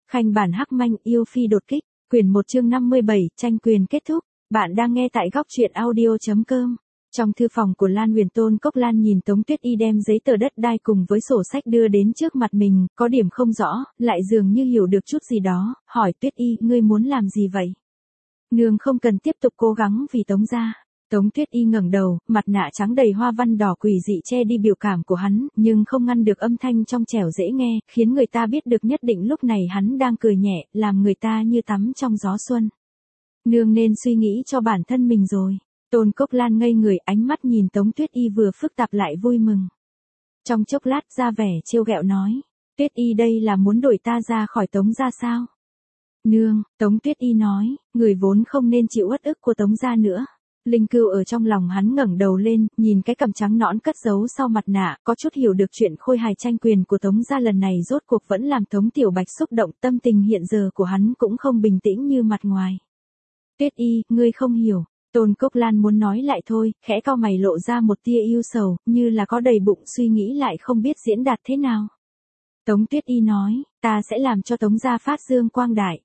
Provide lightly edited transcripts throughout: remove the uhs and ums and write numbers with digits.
Khanh bản hắc manh yêu phi đột kích, quyển 1 chương 57, tranh quyền kết thúc. Bạn đang nghe tại góc truyện audio.com. Trong thư phòng của Lan Huyền, Tôn Cốc Lan nhìn Tống Tuyết Y đem giấy tờ đất đai cùng với sổ sách đưa đến trước mặt mình, có điểm không rõ, lại dường như hiểu được chút gì đó, hỏi Tuyết Y, ngươi muốn làm gì vậy? Nương không cần tiếp tục cố gắng vì Tống gia. Tống Tuyết Y ngẩng đầu, mặt nạ trắng đầy hoa văn đỏ quỷ dị che đi biểu cảm của hắn, nhưng không ngăn được âm thanh trong trẻo dễ nghe, khiến người ta biết được nhất định lúc này hắn đang cười nhẹ, làm người ta như tắm trong gió xuân. Nương nên suy nghĩ cho bản thân mình rồi. Tôn Cốc Lan ngây người, ánh mắt nhìn Tống Tuyết Y vừa phức tạp lại vui mừng. Trong chốc lát ra vẻ trêu ghẹo nói, Tuyết Y đây là muốn đuổi ta ra khỏi Tống gia sao? Nương, Tống Tuyết Y nói, người vốn không nên chịu uất ức của Tống gia nữa. Linh Cưu ở trong lòng hắn ngẩng đầu lên, nhìn cái cằm trắng nõn cất giấu sau mặt nạ, có chút hiểu được chuyện khôi hài tranh quyền của Tống gia lần này rốt cuộc vẫn làm Tống Tiểu Bạch xúc động, tâm tình hiện giờ của hắn cũng không bình tĩnh như mặt ngoài. Tuyết Y, ngươi không hiểu. Tôn Cốc Lan muốn nói lại thôi, khẽ cau mày lộ ra một tia yêu sầu, như là có đầy bụng suy nghĩ lại không biết diễn đạt thế nào. Tống Tuyết Y nói, ta sẽ làm cho Tống gia phát dương quang đại,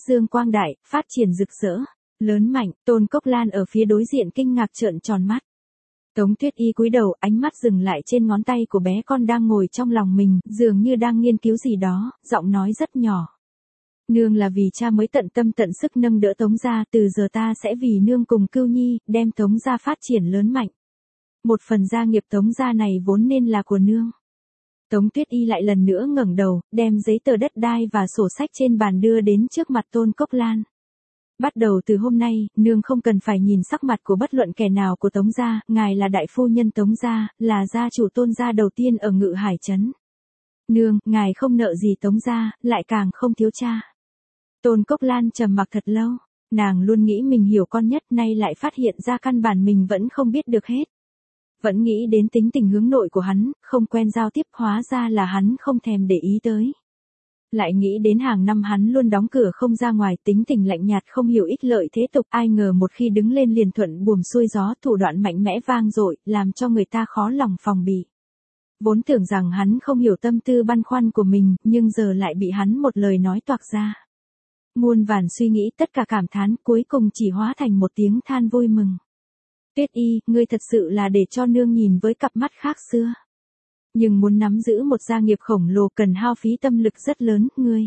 phát triển rực rỡ, lớn mạnh. Tôn Cốc Lan ở phía đối diện kinh ngạc trợn tròn mắt. Tống Tuyết Y cúi đầu, ánh mắt dừng lại trên ngón tay của bé con đang ngồi trong lòng mình, dường như đang nghiên cứu gì đó, giọng nói rất nhỏ. Nương là vì cha mới tận tâm tận sức nâng đỡ Tống gia, từ giờ ta sẽ vì nương cùng Cưu Nhi, đem Tống gia phát triển lớn mạnh. Một phần gia nghiệp Tống gia này vốn nên là của nương. Tống Tuyết Y lại lần nữa ngẩng đầu, đem giấy tờ đất đai và sổ sách trên bàn đưa đến trước mặt Tôn Cốc Lan. Bắt đầu từ hôm nay, nương không cần phải nhìn sắc mặt của bất luận kẻ nào của Tống gia, ngài là đại phu nhân Tống gia, là gia chủ Tôn gia đầu tiên ở Ngự Hải trấn. Nương, ngài không nợ gì Tống gia, lại càng không thiếu cha. Tôn Cốc Lan trầm mặc thật lâu, nàng luôn nghĩ mình hiểu con nhất, nay lại phát hiện ra căn bản mình vẫn không biết được hết. Vẫn nghĩ đến tính tình hướng nội của hắn, không quen giao tiếp, hóa ra là hắn không thèm để ý tới. Lại nghĩ đến hàng năm hắn luôn đóng cửa không ra ngoài, tính tình lạnh nhạt không hiểu ích lợi thế tục, ai ngờ một khi đứng lên liền thuận buồm xuôi gió, thủ đoạn mạnh mẽ vang dội, làm cho người ta khó lòng phòng bị. Vốn tưởng rằng hắn không hiểu tâm tư băn khoăn của mình, nhưng giờ lại bị hắn một lời nói toạc ra. Muôn vàn suy nghĩ, tất cả cảm thán, cuối cùng chỉ hóa thành một tiếng than vui mừng. Tuyết Y, ngươi thật sự là để cho nương nhìn với cặp mắt khác xưa. Nhưng muốn nắm giữ một gia nghiệp khổng lồ cần hao phí tâm lực rất lớn, ngươi.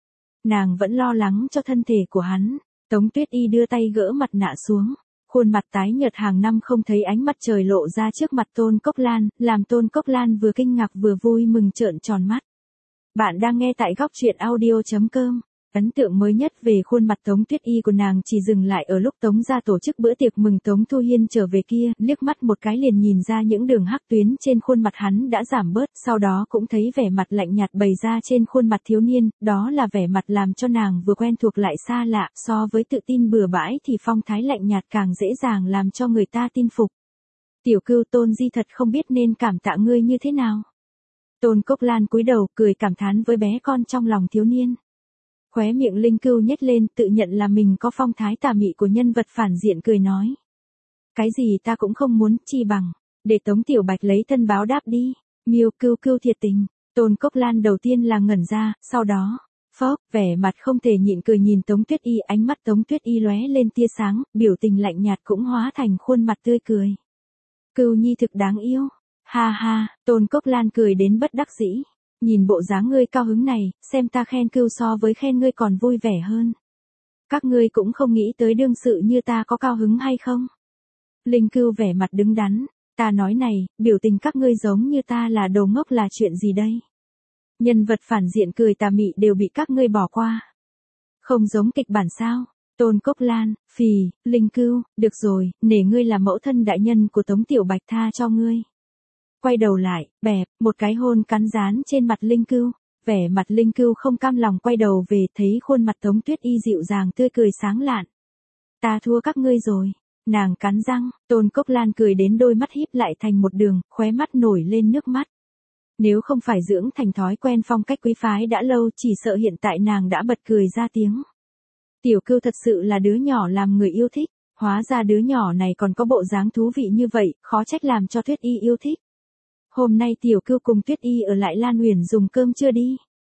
Nàng vẫn lo lắng cho thân thể của hắn. Tống Tuyết Y đưa tay gỡ mặt nạ xuống. Khuôn mặt tái nhợt hàng năm không thấy ánh mặt trời lộ ra trước mặt Tôn Cốc Lan, làm Tôn Cốc Lan vừa kinh ngạc vừa vui mừng trợn tròn mắt. Bạn đang nghe tại góc truyện audio.com. Ấn tượng mới nhất về khuôn mặt Tống Tuyết Y của nàng chỉ dừng lại ở lúc Tống gia tổ chức bữa tiệc mừng Tống Thu Hiên trở về kia, liếc mắt một cái liền nhìn ra những đường hắc tuyến trên khuôn mặt hắn đã giảm bớt, sau đó cũng thấy vẻ mặt lạnh nhạt bày ra trên khuôn mặt thiếu niên, đó là vẻ mặt làm cho nàng vừa quen thuộc lại xa lạ, so với tự tin bừa bãi thì phong thái lạnh nhạt càng dễ dàng làm cho người ta tin phục. Tiểu Cưu, Tôn Di thật không biết nên cảm tạ ngươi như thế nào. Tôn Cốc Lan cúi đầu, cười cảm thán với bé con trong lòng thiếu niên. Khóe miệng Linh Cưu nhếch lên, tự nhận là mình có phong thái tà mị của nhân vật phản diện, cười nói. Cái gì ta cũng không muốn, chi bằng để Tống Tiểu Bạch lấy thân báo đáp đi. Miêu Cưu Cưu thiệt tình. Tôn Cốc Lan đầu tiên là ngẩn ra, sau đó, phốc, vẻ mặt không thể nhịn cười nhìn Tống Tuyết Y, ánh mắt Tống Tuyết Y lóe lên tia sáng, biểu tình lạnh nhạt cũng hóa thành khuôn mặt tươi cười. Cưu Nhi thực đáng yêu. Ha ha, Tôn Cốc Lan cười đến bất đắc dĩ. Nhìn bộ dáng ngươi cao hứng này, xem ta khen Cưu so với khen ngươi còn vui vẻ hơn. Các ngươi cũng không nghĩ tới đương sự như ta có cao hứng hay không? Linh Cưu vẻ mặt đứng đắn, ta nói này, biểu tình các ngươi giống như ta là đồ ngốc là chuyện gì đây? Nhân vật phản diện cười tà mị đều bị các ngươi bỏ qua. Không giống kịch bản sao? Tôn Cốc Lan, phì, Linh Cưu, được rồi, nể ngươi là mẫu thân đại nhân của Tống Tiểu Bạch, tha cho ngươi. Quay đầu lại, bẹp, một cái hôn cắn dán trên mặt Linh Cưu. Vẻ mặt Linh Cưu không cam lòng quay đầu về, thấy khuôn mặt Tống Tuyết Y dịu dàng tươi cười sáng lạn. Ta thua các ngươi rồi. Nàng cắn răng, Tôn Cốc Lan cười đến đôi mắt híp lại thành một đường, khóe mắt nổi lên nước mắt. Nếu không phải dưỡng thành thói quen phong cách quý phái đã lâu, chỉ sợ hiện tại nàng đã bật cười ra tiếng. Tiểu Cưu thật sự là đứa nhỏ làm người yêu thích. Hóa ra đứa nhỏ này còn có bộ dáng thú vị như vậy, khó trách làm cho Tuyết Y yêu thích. Hôm nay Tiểu Cưu cùng Tuyết Y ở lại Lan Huyền dùng cơm trưa đi.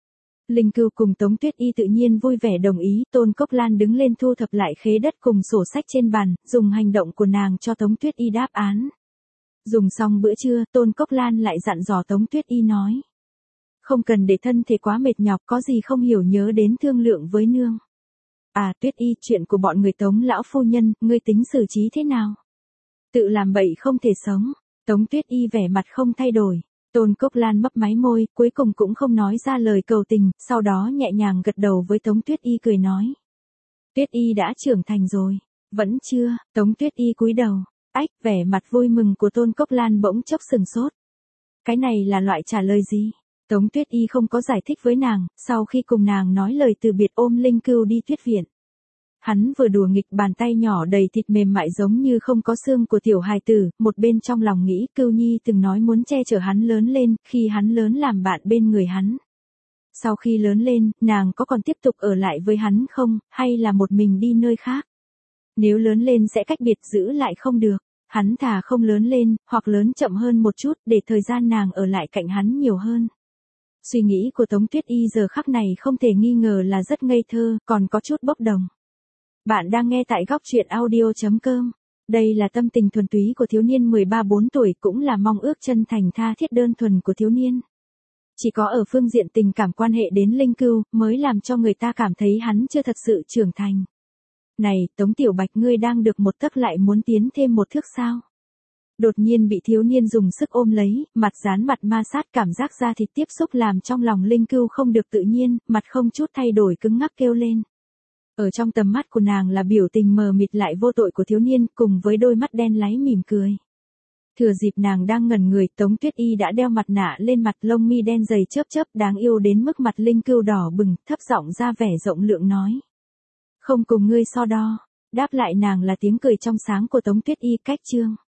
Linh Cưu cùng Tống Tuyết Y tự nhiên vui vẻ đồng ý, Tôn Cốc Lan đứng lên thu thập lại khế đất cùng sổ sách trên bàn, dùng hành động của nàng cho Tống Tuyết Y đáp án. Dùng xong bữa trưa, Tôn Cốc Lan lại dặn dò Tống Tuyết Y nói. Không cần để thân thể quá mệt nhọc, có gì không hiểu nhớ đến thương lượng với nương. À Tuyết Y, chuyện của bọn người Tống lão phu nhân, ngươi tính xử trí thế nào? Tự làm bậy không thể sống. Tống Tuyết Y vẻ mặt không thay đổi. Tôn Cốc Lan mấp máy môi, cuối cùng cũng không nói ra lời cầu tình, sau đó nhẹ nhàng gật đầu với Tống Tuyết Y cười nói. Tuyết Y đã trưởng thành rồi. Vẫn chưa, Tống Tuyết Y cúi đầu. Ách, vẻ mặt vui mừng của Tôn Cốc Lan bỗng chốc sừng sốt. Cái này là loại trả lời gì? Tống Tuyết Y không có giải thích với nàng, sau khi cùng nàng nói lời từ biệt ôm Linh Cưu đi tuyết viện. Hắn vừa đùa nghịch bàn tay nhỏ đầy thịt mềm mại giống như không có xương của tiểu hài tử, một bên trong lòng nghĩ Cưu Nhi từng nói muốn che chở hắn lớn lên, khi hắn lớn làm bạn bên người hắn. Sau khi lớn lên, nàng có còn tiếp tục ở lại với hắn không, hay là một mình đi nơi khác? Nếu lớn lên sẽ cách biệt giữ lại không được, hắn thà không lớn lên, hoặc lớn chậm hơn một chút để thời gian nàng ở lại cạnh hắn nhiều hơn. Suy nghĩ của Tống Tuyết Y giờ khắc này không thể nghi ngờ là rất ngây thơ, còn có chút bốc đồng. Bạn đang nghe tại góc truyện audio.com. Đây là tâm tình thuần túy của thiếu niên 13-14 tuổi, cũng là mong ước chân thành tha thiết đơn thuần của thiếu niên. Chỉ có ở phương diện tình cảm quan hệ đến Linh Cưu, mới làm cho người ta cảm thấy hắn chưa thật sự trưởng thành. Này, Tống Tiểu Bạch, ngươi đang được một tấc lại muốn tiến thêm một thước sao? Đột nhiên bị thiếu niên dùng sức ôm lấy, mặt dán mặt ma sát, cảm giác da thịt tiếp xúc làm trong lòng Linh Cưu không được tự nhiên, mặt không chút thay đổi cứng ngắc kêu lên. Ở trong tầm mắt của nàng là biểu tình mờ mịt lại vô tội của thiếu niên, cùng với đôi mắt đen láy mỉm cười. Thừa dịp nàng đang ngẩn người, Tống Tuyết Y đã đeo mặt nạ lên mặt, lông mi đen dày chớp chớp đáng yêu đến mức mặt Linh Cưu đỏ bừng, thấp giọng ra vẻ rộng lượng nói. Không cùng ngươi so đo. Đáp lại nàng là tiếng cười trong sáng của Tống Tuyết Y. Cách chương